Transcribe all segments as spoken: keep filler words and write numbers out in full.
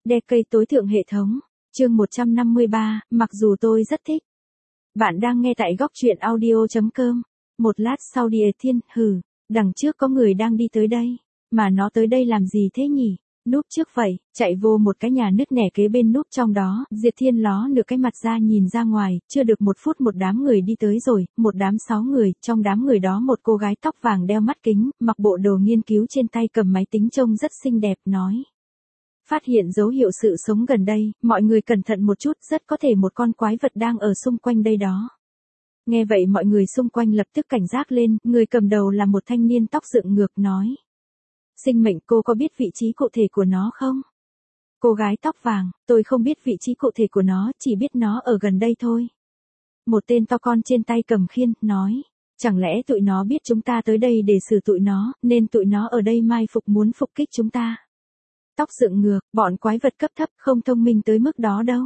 Decade tối thượng hệ thống. Chương một trăm năm mươi ba, mặc dù tôi rất thích. Bạn đang nghe tại góc truyện audio chấm com. Một lát sau Địa Thiên, hừ, đằng trước có người đang đi tới đây. Mà nó tới đây làm gì thế nhỉ? Núp trước vậy, chạy vô một cái nhà nứt nẻ kế bên núp trong đó, Diệt Thiên ló nửa cái mặt ra nhìn ra ngoài, chưa được một phút một đám người đi tới rồi, một đám sáu người, trong đám người đó một cô gái tóc vàng đeo mắt kính, mặc bộ đồ nghiên cứu trên tay cầm máy tính trông rất xinh đẹp, nói. Phát hiện dấu hiệu sự sống gần đây, mọi người cẩn thận một chút, rất có thể một con quái vật đang ở xung quanh đây đó. Nghe vậy mọi người xung quanh lập tức cảnh giác lên, người cầm đầu là một thanh niên tóc dựng ngược nói. Sinh mệnh, cô có biết vị trí cụ thể của nó không? Cô gái tóc vàng, tôi không biết vị trí cụ thể của nó, chỉ biết nó ở gần đây thôi. Một tên to con trên tay cầm khiên, nói. Chẳng lẽ tụi nó biết chúng ta tới đây để xử tụi nó, nên tụi nó ở đây mai phục muốn phục kích chúng ta. Tóc dựng ngược, bọn quái vật cấp thấp không thông minh tới mức đó đâu.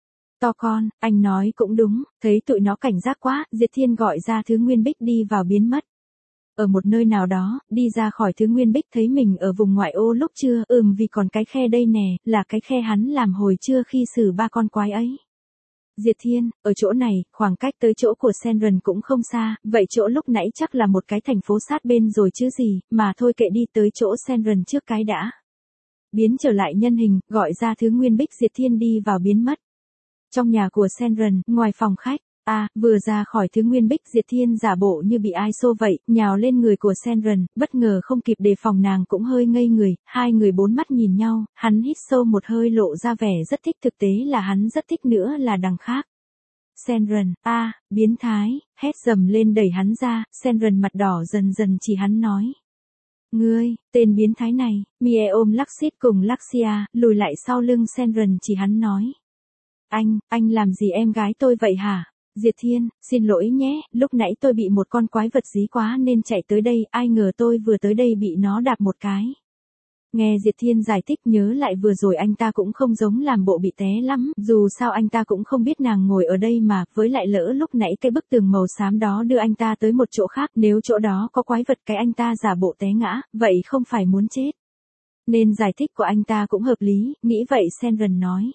To con, anh nói cũng đúng, thấy tụi nó cảnh giác quá, Diệt Thiên gọi ra Thứ Nguyên Bích đi vào biến mất. Ở một nơi nào đó, đi ra khỏi Thứ Nguyên Bích thấy mình ở vùng ngoại ô lúc trưa, ừm vì còn cái khe đây nè, là cái khe hắn làm hồi trưa khi xử ba con quái ấy. Diệt Thiên, ở chỗ này, khoảng cách tới chỗ của Senran cũng không xa, vậy chỗ lúc nãy chắc là một cái thành phố sát bên rồi chứ gì, mà thôi kệ đi tới chỗ Senran trước cái đã. Biến trở lại nhân hình, gọi ra Thứ Nguyên Bích, Diệt Thiên đi vào biến mất. Trong nhà của Senran, ngoài phòng khách, a à, vừa ra khỏi Thứ Nguyên Bích, Diệt Thiên giả bộ như bị ai xô vậy, nhào lên người của Senran, bất ngờ không kịp đề phòng nàng cũng hơi ngây người, hai người bốn mắt nhìn nhau, hắn hít sâu một hơi lộ ra vẻ rất thích, thực tế là hắn rất thích nữa là đằng khác. Senran, a à, biến thái, hét dầm lên đẩy hắn ra, Senran mặt đỏ dần dần chỉ hắn nói. Ngươi, tên biến thái này, Mie ôm Laksit cùng Laksia, lùi lại sau lưng Senran chỉ hắn nói. Anh, anh làm gì em gái tôi vậy hả? Diệt Thiên, xin lỗi nhé, lúc nãy tôi bị một con quái vật dí quá nên chạy tới đây, ai ngờ tôi vừa tới đây bị nó đạp một cái. Nghe Diệt Thiên giải thích nhớ lại vừa rồi anh ta cũng không giống làm bộ bị té lắm, dù sao anh ta cũng không biết nàng ngồi ở đây mà, với lại lỡ lúc nãy cái bức tường màu xám đó đưa anh ta tới một chỗ khác, nếu chỗ đó có quái vật cái anh ta giả bộ té ngã, vậy không phải muốn chết. Nên giải thích của anh ta cũng hợp lý, nghĩ vậy Senran nói.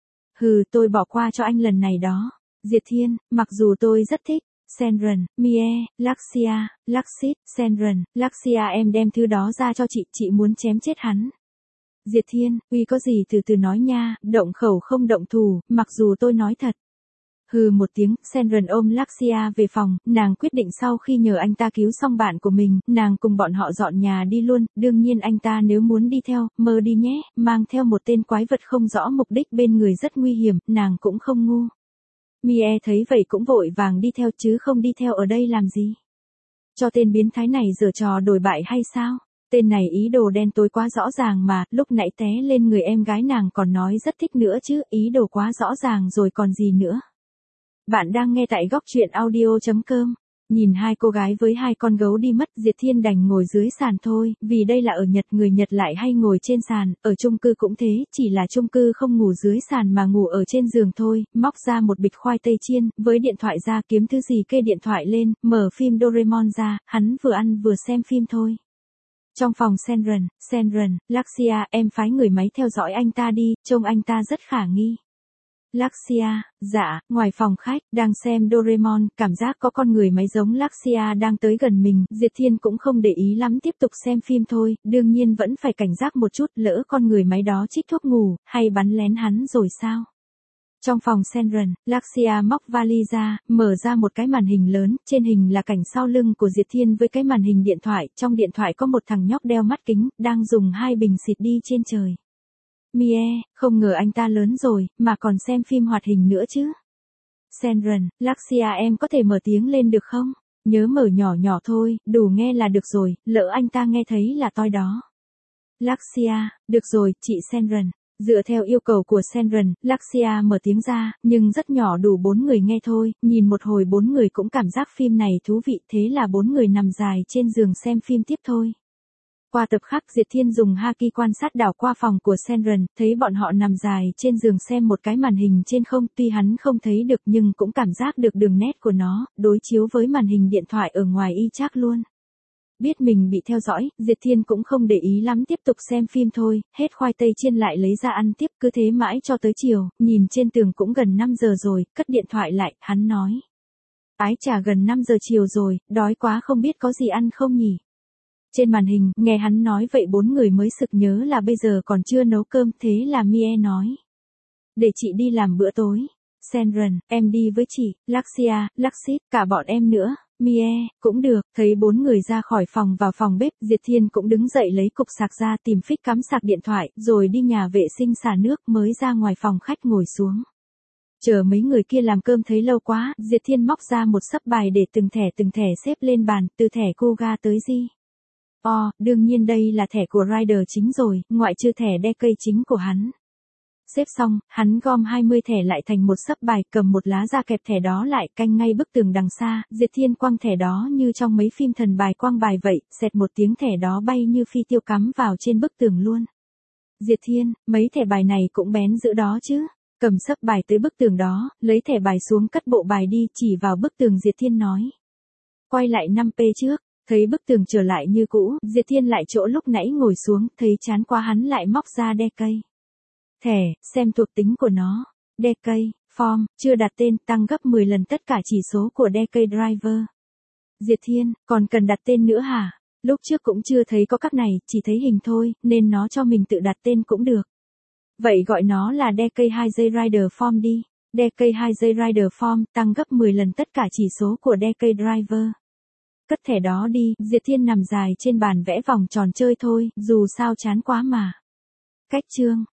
Hừ, tôi bỏ qua cho anh lần này đó. Diệt Thiên, mặc dù tôi rất thích. Senran, Mie, Laksia, Laksit, Senran, Laksia em đem thứ đó ra cho chị, chị muốn chém chết hắn. Diệt Thiên, uy có gì từ từ nói nha, động khẩu không động thủ, mặc dù tôi nói thật. Hừ một tiếng, Senran ôm Laksia về phòng, nàng quyết định sau khi nhờ anh ta cứu xong bạn của mình, nàng cùng bọn họ dọn nhà đi luôn, đương nhiên anh ta nếu muốn đi theo, mơ đi nhé, mang theo một tên quái vật không rõ mục đích bên người rất nguy hiểm, nàng cũng không ngu. Mie thấy vậy cũng vội vàng đi theo chứ không đi theo ở đây làm gì. Cho tên biến thái này giở trò đổi bại hay sao? Tên này ý đồ đen tối quá rõ ràng mà, lúc nãy té lên người em gái nàng còn nói rất thích nữa chứ, ý đồ quá rõ ràng rồi còn gì nữa. Bạn đang nghe tại góc truyện audio chấm com. Nhìn hai cô gái với hai con gấu đi mất, Diệt Thiên đành ngồi dưới sàn thôi, vì đây là ở Nhật, người Nhật lại hay ngồi trên sàn, ở chung cư cũng thế, chỉ là chung cư không ngủ dưới sàn mà ngủ ở trên giường thôi, móc ra một bịch khoai tây chiên, với điện thoại ra kiếm thứ gì kê điện thoại lên, mở phim Doraemon ra, hắn vừa ăn vừa xem phim thôi. Trong phòng Senran, Senran, Laksia, em phái người máy theo dõi anh ta đi, trông anh ta rất khả nghi. Laksia, dạ, ngoài phòng khách, đang xem Doraemon, cảm giác có con người máy giống Laksia đang tới gần mình, Diệt Thiên cũng không để ý lắm tiếp tục xem phim thôi, đương nhiên vẫn phải cảnh giác một chút, lỡ con người máy đó chích thuốc ngủ, hay bắn lén hắn rồi sao? Trong phòng Senran, Laksia móc vali ra, mở ra một cái màn hình lớn, trên hình là cảnh sau lưng của Diệt Thiên với cái màn hình điện thoại, trong điện thoại có một thằng nhóc đeo mắt kính, đang dùng hai bình xịt đi trên trời. Mie, không ngờ anh ta lớn rồi, mà còn xem phim hoạt hình nữa chứ. Senran, Laksia em có thể mở tiếng lên được không? Nhớ mở nhỏ nhỏ thôi, đủ nghe là được rồi, lỡ anh ta nghe thấy là toi đó. Laksia, được rồi, chị Senran. Dựa theo yêu cầu của Senran, Laksia mở tiếng ra, nhưng rất nhỏ đủ bốn người nghe thôi, nhìn một hồi bốn người cũng cảm giác phim này thú vị, thế là bốn người nằm dài trên giường xem phim tiếp thôi. Qua tập khác, Diệt Thiên dùng Haki quan sát đảo qua phòng của Senran, thấy bọn họ nằm dài trên giường xem một cái màn hình trên không, tuy hắn không thấy được nhưng cũng cảm giác được đường nét của nó, đối chiếu với màn hình điện thoại ở ngoài y chang luôn. biết mình bị theo dõi, Diệt Thiên cũng không để ý lắm tiếp tục xem phim thôi, hết khoai tây chiên lại lấy ra ăn tiếp, cứ thế mãi cho tới chiều, nhìn trên tường cũng gần năm giờ rồi, cất điện thoại lại, hắn nói. Ái chà gần năm giờ chiều rồi, đói quá không biết có gì ăn không nhỉ? Trên màn hình, nghe hắn nói vậy bốn người mới sực nhớ là bây giờ còn chưa nấu cơm, thế là Mie nói. Để chị đi làm bữa tối. Senran, em đi với chị, Laxia, Laxit, cả bọn em nữa. Mie, cũng được, thấy bốn người ra khỏi phòng vào phòng bếp, Diệt Thiên cũng đứng dậy lấy cục sạc ra tìm phích cắm sạc điện thoại, rồi đi nhà vệ sinh xả nước mới ra ngoài phòng khách ngồi xuống. Chờ mấy người kia làm cơm thấy lâu quá, Diệt Thiên móc ra một xấp bài để từng thẻ từng thẻ xếp lên bàn, từ thẻ Kuga tới Di. Ồ, đương nhiên đây là thẻ của Rider chính rồi, ngoại trừ thẻ đe cây chính của hắn. Xếp xong, hắn gom hai mươi thẻ lại thành một xấp bài, cầm một lá ra kẹp thẻ đó lại, canh ngay bức tường đằng xa, Diệt Thiên quăng thẻ đó như trong mấy phim thần bài quăng bài vậy, xẹt một tiếng thẻ đó bay như phi tiêu cắm vào trên bức tường luôn. Diệt Thiên, mấy thẻ bài này cũng bén giữa đó chứ. Cầm xấp bài tới bức tường đó, lấy thẻ bài xuống cất bộ bài đi, chỉ vào bức tường Diệt Thiên nói. Quay lại năm pê trước, thấy bức tường trở lại như cũ, Diệt Thiên lại chỗ lúc nãy ngồi xuống, thấy chán quá hắn lại móc ra đe cây. Thẻ, xem thuộc tính của nó. đê cây, form, chưa đặt tên, tăng gấp mười lần tất cả chỉ số của đê cây driver. Diệt Thiên, còn cần đặt tên nữa hả? Lúc trước cũng chưa thấy có các này, chỉ thấy hình thôi, nên nó cho mình tự đặt tên cũng được. Vậy gọi nó là đê cây hai giây Rider Form đi. đê cây hai giây Rider Form, tăng gấp mười lần tất cả chỉ số của đê cây driver. Cất thẻ đó đi, Diệt Thiên nằm dài trên bàn vẽ vòng tròn chơi thôi, dù sao chán quá mà. Cách chương